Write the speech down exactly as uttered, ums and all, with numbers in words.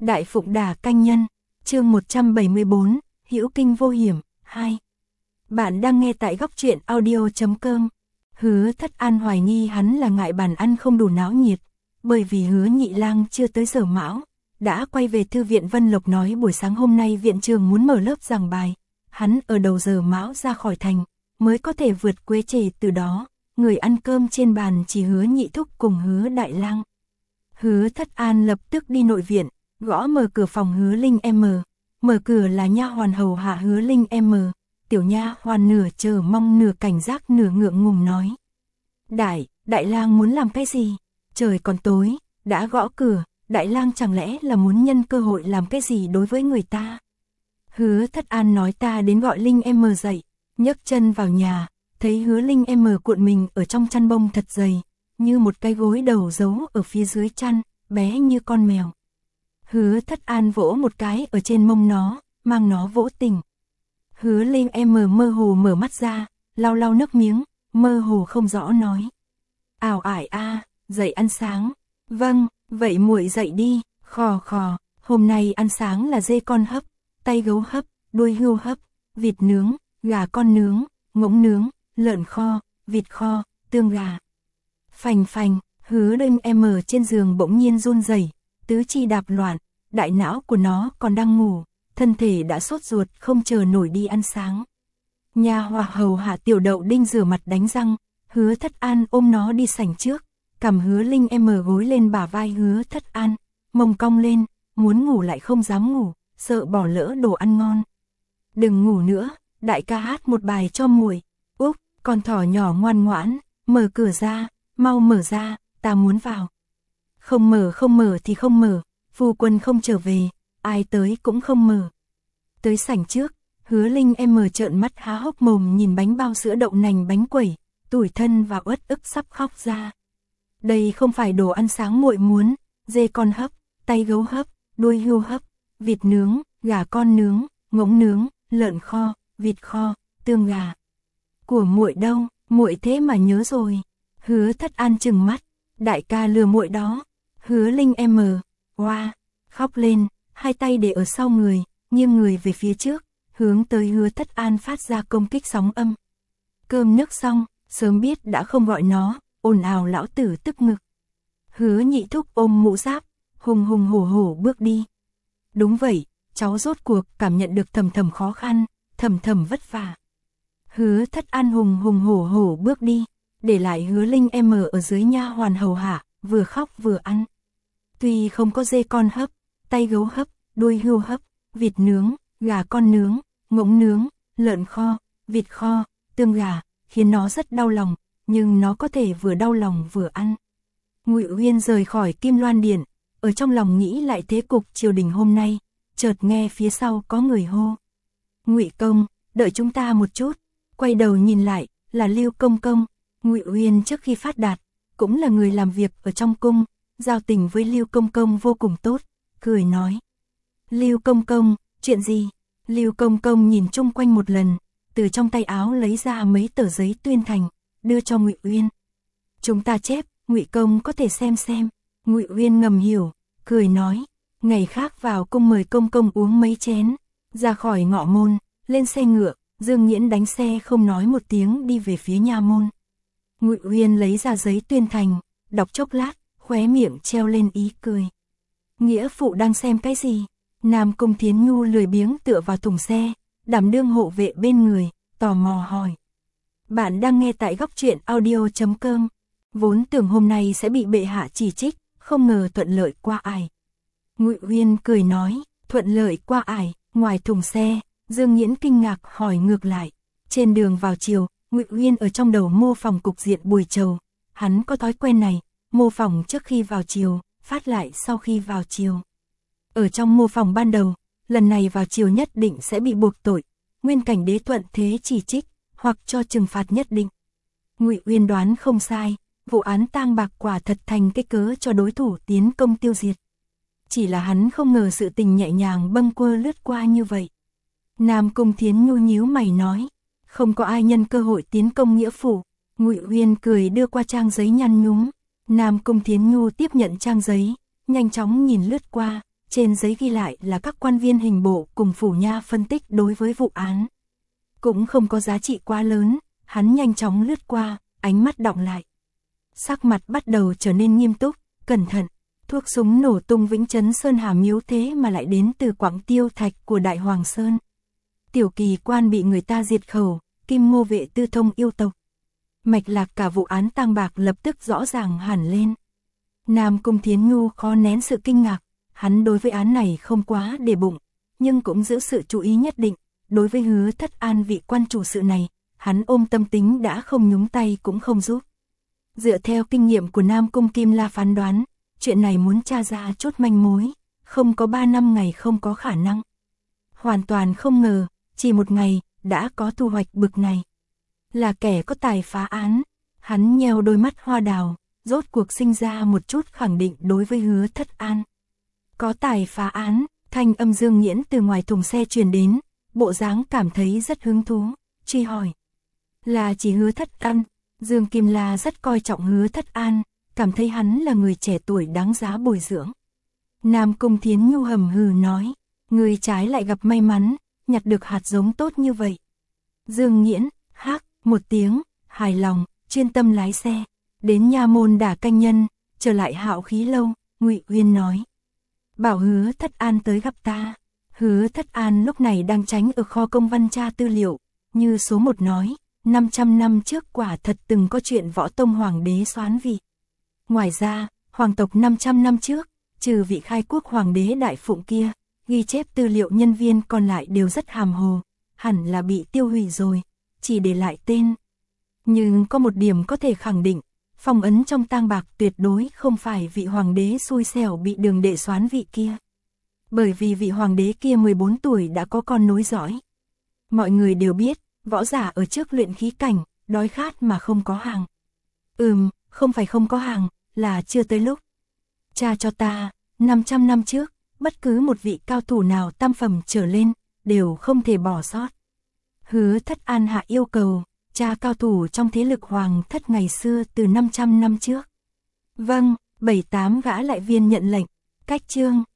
Đại Phụng Đà Canh Nhân, chương một trăm bảy mươi tư, Hữu Kinh Vô Hiểm, hai. Bạn đang nghe tại góc truyện audio chấm com. Hứa Thất An hoài nghi hắn là ngại bàn ăn không đủ náo nhiệt, bởi vì Hứa Nhị Lang chưa tới giờ mão, đã quay về thư viện Vân Lộc nói buổi sáng hôm nay viện trường muốn mở lớp giảng bài, hắn ở đầu giờ mão ra khỏi thành, mới có thể vượt quế trề từ đó, người ăn cơm trên bàn chỉ Hứa Nhị Thúc cùng Hứa Đại Lang. Hứa Thất An lập tức đi nội viện, gõ mở cửa phòng Hứa Linh M, mở cửa là nha hoàn hầu hạ Hứa Linh M, tiểu nha hoàn nửa chờ mong nửa cảnh giác nửa ngượng ngùng nói. Đại, Đại Lang muốn làm cái gì? Trời còn tối, đã gõ cửa, Đại Lang chẳng lẽ là muốn nhân cơ hội làm cái gì đối với người ta? Hứa Thất An nói ta đến gọi Linh M dậy, nhấc chân vào nhà, thấy Hứa Linh M cuộn mình ở trong chăn bông thật dày, như một cái gối đầu giấu ở phía dưới chăn, bé như con mèo. Hứa Thất An vỗ một cái ở trên mông nó, mang nó vỗ tỉnh. Hứa Linh M mơ hồ mở mắt ra, lau lau nước miếng, mơ hồ không rõ nói. Ảo ải a, dậy ăn sáng. Vâng, vậy muội dậy đi, khò khò, hôm nay ăn sáng là dê con hấp, tay gấu hấp, đuôi hươu hấp, vịt nướng, gà con nướng, ngỗng nướng, lợn kho, vịt kho, tương gà. Phành phành, Hứa Linh M trên giường bỗng nhiên run rẩy, tứ chi đạp loạn, đại não của nó còn đang ngủ, thân thể đã sốt ruột không chờ nổi đi ăn sáng. Nha hòa hầu hạ Tiểu Đậu Đinh rửa mặt đánh răng, Hứa Thất An ôm nó đi sảnh trước, cầm Hứa Linh M gối lên bả vai Hứa Thất An, mông cong lên, muốn ngủ lại không dám ngủ, sợ bỏ lỡ đồ ăn ngon. Đừng ngủ nữa, đại ca hát một bài cho muội. Úc, con thỏ nhỏ ngoan ngoãn, mở cửa ra, mau mở ra, ta muốn vào. Không mở không mở thì không mở, phu quân không trở về, ai tới cũng không mở. Tới sảnh trước, Hứa Linh M trợn mắt há hốc mồm nhìn bánh bao sữa đậu nành bánh quẩy, tủi thân và uất ức sắp khóc ra. Đây không phải đồ ăn sáng muội muốn, dê con hấp, tay gấu hấp, đuôi hươu hấp, vịt nướng, gà con nướng, ngỗng nướng, lợn kho, vịt kho, tương gà. Của muội đâu, muội thế mà nhớ rồi. Hứa Thất An trừng mắt, đại ca lừa muội đó. Hứa Linh M, oa, khóc lên, hai tay để ở sau người, nghiêng người về phía trước, hướng tới Hứa Thất An phát ra công kích sóng âm. Cơm nước xong, sớm biết đã không gọi nó, ồn ào lão tử tức ngực. Hứa Nhị Thúc ôm mũ giáp, hùng hùng hổ hổ bước đi. Đúng vậy, cháu rốt cuộc cảm nhận được thầm thầm khó khăn, thầm thầm vất vả. Hứa Thất An hùng hùng hổ hổ bước đi, để lại Hứa Linh M ở dưới nha hoàn hầu hạ, vừa khóc vừa ăn. Tuy không có dê con hấp, tay gấu hấp, đuôi hươu hấp, vịt nướng, gà con nướng, ngỗng nướng, lợn kho, vịt kho, tương gà, khiến nó rất đau lòng, nhưng nó có thể vừa đau lòng vừa ăn. Ngụy Uyên rời khỏi Kim Loan Điện, ở trong lòng nghĩ lại thế cục triều đình hôm nay, chợt nghe phía sau có người hô. Ngụy công, đợi chúng ta một chút. Quay đầu nhìn lại, là Lưu Công Công. Ngụy Uyên trước khi phát đạt, cũng là người làm việc ở trong cung, giao tình với Lưu Công Công vô cùng tốt, cười nói. Lưu Công Công, chuyện gì? Lưu Công Công nhìn chung quanh một lần, từ trong tay áo lấy ra mấy tờ giấy tuyên thành, đưa cho Ngụy Uyên. Chúng ta chép, Ngụy công có thể xem xem. Ngụy Uyên ngầm hiểu, cười nói, ngày khác vào cung mời công công uống mấy chén. Ra khỏi ngọ môn, lên xe ngựa, Dương Nghiễn đánh xe không nói một tiếng đi về phía nha môn. Ngụy Uyên lấy ra giấy tuyên thành, đọc chốc lát, khóe miệng treo lên ý cười. Nghĩa phụ đang xem cái gì? Nam Cung Thiến Nhu lười biếng tựa vào thùng xe, đảm đương hộ vệ bên người, tò mò hỏi. Bạn đang nghe tại góc truyện audio chấm com. Vốn tưởng hôm nay sẽ bị bệ hạ chỉ trích, không ngờ thuận lợi qua ải. Ngụy Uyên cười nói, thuận lợi qua ải. Ngoài thùng xe, Dương Nghiễn kinh ngạc hỏi ngược lại. Trên đường vào chiều, Ngụy Uyên ở trong đầu mô phỏng cục diện buổi chiều. Hắn có thói quen này, mô phỏng trước khi vào chiều, phát lại sau khi vào chiều. Ở trong mô phỏng ban đầu, lần này vào chiều nhất định sẽ bị buộc tội, Nguyên Cảnh Đế thuận thế chỉ trích, hoặc cho trừng phạt nhất định. Ngụy Uyên đoán không sai, vụ án tang bạc quả thật thành cái cớ cho đối thủ tiến công tiêu diệt. Chỉ là hắn không ngờ sự tình nhẹ nhàng bâng quơ lướt qua như vậy. Nam Cung Thiến Nhu nhíu mày nói, không có ai nhân cơ hội tiến công nghĩa phủ. Ngụy Uyên cười đưa qua trang giấy nhăn nhúm. Nam Cung Thiến Nhu tiếp nhận trang giấy, nhanh chóng nhìn lướt qua, trên giấy ghi lại là các quan viên hình bộ cùng phủ nha phân tích đối với vụ án. Cũng không có giá trị quá lớn, hắn nhanh chóng lướt qua, ánh mắt đọng lại. Sắc mặt bắt đầu trở nên nghiêm túc, cẩn thận. Thuốc súng nổ tung Vĩnh Trấn Sơn Hà Miếu thế mà lại đến từ Quảng Tiêu Thạch của Đại Hoàng Sơn. Tiểu Kỳ Quan bị người ta diệt khẩu, Kim Ngô Vệ tư thông yêu tộc. Mạch lạc cả vụ án tang bạc lập tức rõ ràng hẳn lên. Nam Cung Thiến Nhu khó nén sự kinh ngạc, hắn đối với án này không quá để bụng, nhưng cũng giữ sự chú ý nhất định. Đối với Hứa Thất An vị quan chủ sự này, hắn ôm tâm tính đã không nhúng tay cũng không giúp. Dựa theo kinh nghiệm của Nam Cung Kim La phán đoán, chuyện này muốn tra ra chốt manh mối, không có ba năm ngày không có khả năng. Hoàn toàn không ngờ, chỉ một ngày, đã có thu hoạch bực này. Là kẻ có tài phá án, hắn nheo đôi mắt hoa đào, rốt cuộc sinh ra một chút khẳng định đối với Hứa Thất An. Có tài phá án, thanh âm Dương Nghiễn từ ngoài thùng xe truyền đến, bộ dáng cảm thấy rất hứng thú, truy hỏi. Là chỉ Hứa Thất An, Dương Kim La rất coi trọng Hứa Thất An, cảm thấy hắn là người trẻ tuổi đáng giá bồi dưỡng. Nam Cung Thiến Nhu hầm hừ nói, người trái lại gặp may mắn, nhặt được hạt giống tốt như vậy. Dương Nghiễn, hác, một tiếng, hài lòng, chuyên tâm lái xe, đến nha môn đả canh nhân, trở lại Hạo Khí lâu, Ngụy Uyên nói. Bảo Hứa Thất An tới gặp ta. Hứa Thất An lúc này đang tránh ở kho công văn tra tư liệu, như số một nói, năm trăm năm trước quả thật từng có chuyện Võ Tông Hoàng đế soán vị. Ngoài ra, hoàng tộc năm trăm năm trước, trừ vị khai quốc hoàng đế Đại Phụng kia, ghi chép tư liệu nhân viên còn lại đều rất hàm hồ, hẳn là bị tiêu hủy rồi, chỉ để lại tên. Nhưng có một điểm có thể khẳng định, phong ấn trong tang bạc tuyệt đối không phải vị hoàng đế xui xẻo bị Đường Đệ soán vị kia. Bởi vì vị hoàng đế kia mười bốn tuổi đã có con nối dõi. Mọi người đều biết, võ giả ở trước luyện khí cảnh, đói khát mà không có hàng. Ừm, không phải không có hàng, là chưa tới lúc. Cha cho ta, năm trăm năm trước, bất cứ một vị cao thủ nào tam phẩm trở lên, đều không thể bỏ sót. Hứa Thất An hạ yêu cầu, cha cao thủ trong thế lực hoàng thất ngày xưa từ năm trăm năm trước. Vâng, bảy tám gã lại viên nhận lệnh, cách chương.